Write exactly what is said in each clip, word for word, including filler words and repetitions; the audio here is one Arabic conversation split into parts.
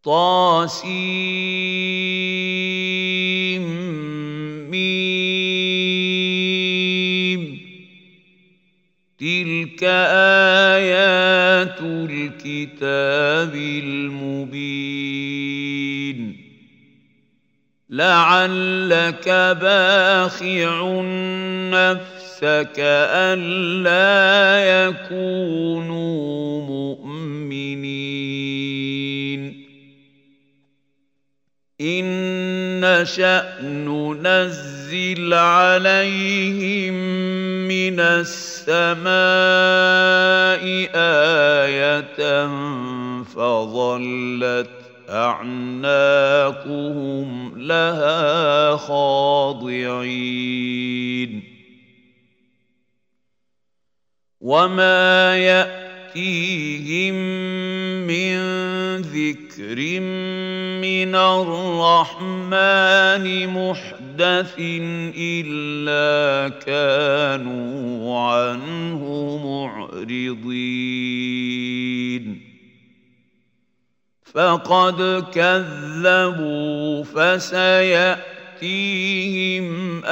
طاسيم تلك آيات الكتاب المبين لعلك باخع نفسك ألا يكونوا مؤمنين إن نشأ ننزل عليهم من السماء آية فظلت أعناقهم لها خاضعين وما يأتيهم من ذكر من الرحمن محدث إلا كانوا عنه معرضين فقد كذبوا فسيأتيهم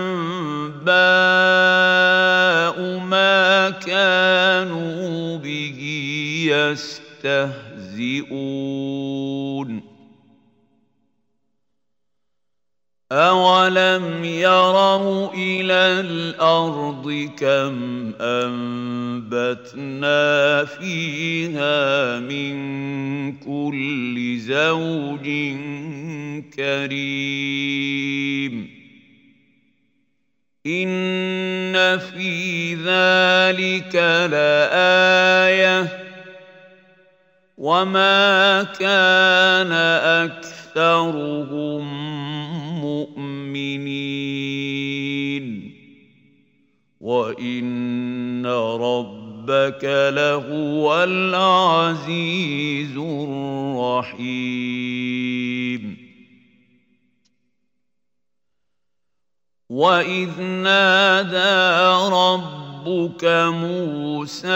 أنباء ما كانوا به يستهزئون أولم يروا إلى الأرض كم أنبتنا فيها من كل زوج كريم إن في ذلك لآية وما كان أكثرهم مؤمنين وإن ربك لهو العزيز الرحيم وإذ نادى ربك موسى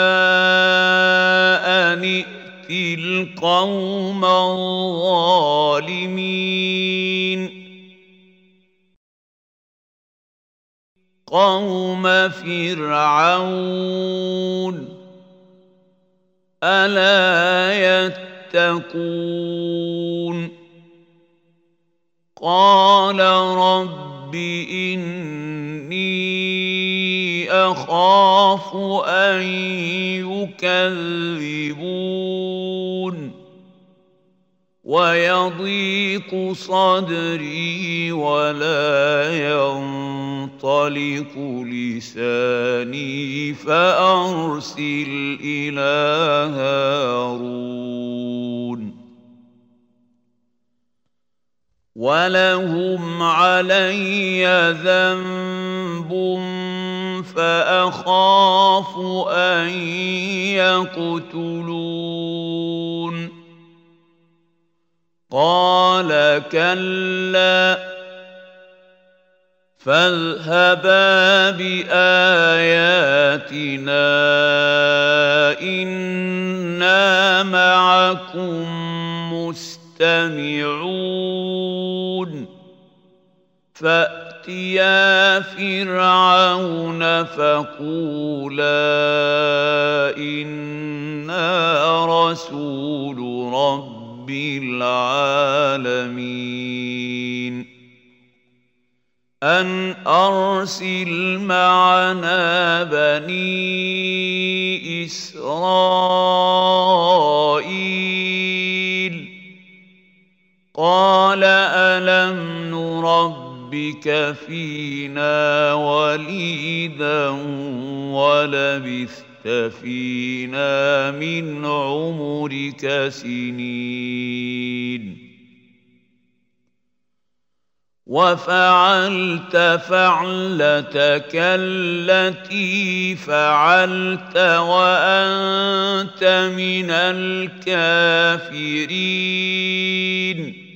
أن ائت القوم الظالمين قوم فرعون ألا يتقون قال رب إني أخاف أن يكذبون ويضيق صدري ولا ينطلق لساني فأرسل إلى هارون ولهم علي ذنب فأخاف أن يقتلون قال كلا فاذهبا بآياتنا إنا معكم مستمعون فأتيا فرعون فقولا إنا رسول رب العالمين أن أرسل معنا بني إسرائيل قال ألم نربك فينا وليدا ولبثت فينا من عمرك سنين وفعلت فعلتك التي فعلت وأنت من الكافرين